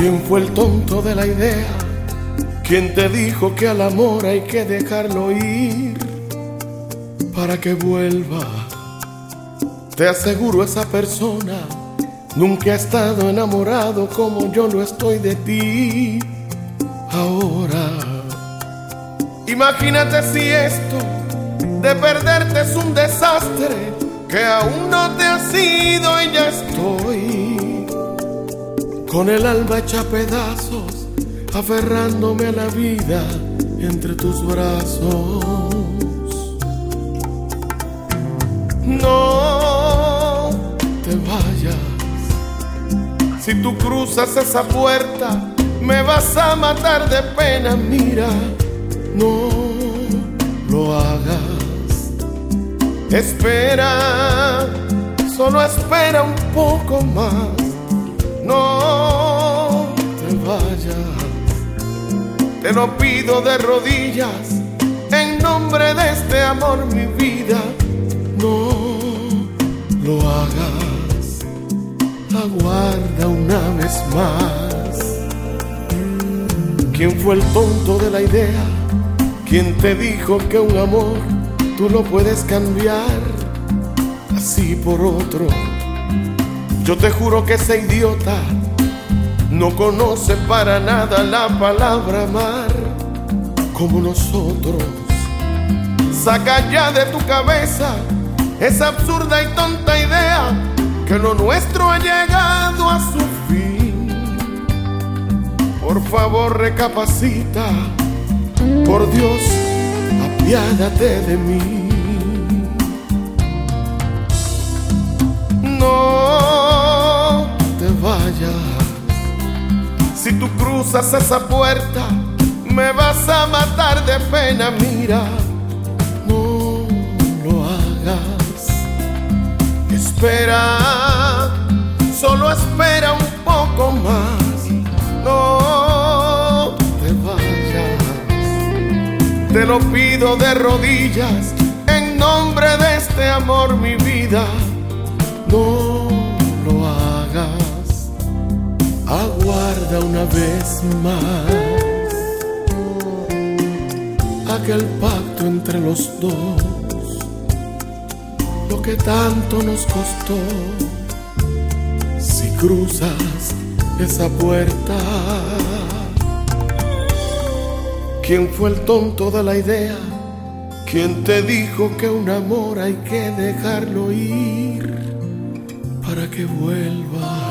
¿Quién fue el tonto de la idea? ¿Quién te dijo que al amor hay que dejarlo ir para que vuelva? Te aseguro, esa persona nunca ha estado enamorado como yo lo estoy de ti ahora. Imagínate si esto de perderte es un desastre, que aún no te has ido y ya estoy con el alma hecha pedazos, aferrándome a la vida entre tus brazos. No te vayas, si tú cruzas esa puerta me vas a matar de pena. Mira, no lo hagas, espera, solo espera un poco más. No te vayas, te lo pido de rodillas, en nombre de este amor, mi vida. No lo hagas, aguarda una vez más. ¿Quién fue el tonto de la idea? ¿Quién te dijo que un amor tú lo puedes cambiar así por otro? Yo te juro que ese idiota no conoce para nada la palabra amar como nosotros. Saca ya de tu cabeza esa absurda y tonta idea que lo nuestro ha llegado a su fin. Por favor, recapacita, por Dios, apiádate de mí. No te vayas, si tú cruzas esa puerta me vas a matar de pena. Mira, no lo hagas, espera, solo espera un poco más. No te vayas, te lo pido de rodillas, en nombre de este amor, mi vida. No lo hagas, aguarda una vez más aquel pacto entre los dos, lo que tanto nos costó. Si cruzas esa puerta, ¿quién fue el tonto de la idea? ¿Quién te dijo que un amor hay que dejarlo ir para que vuelva?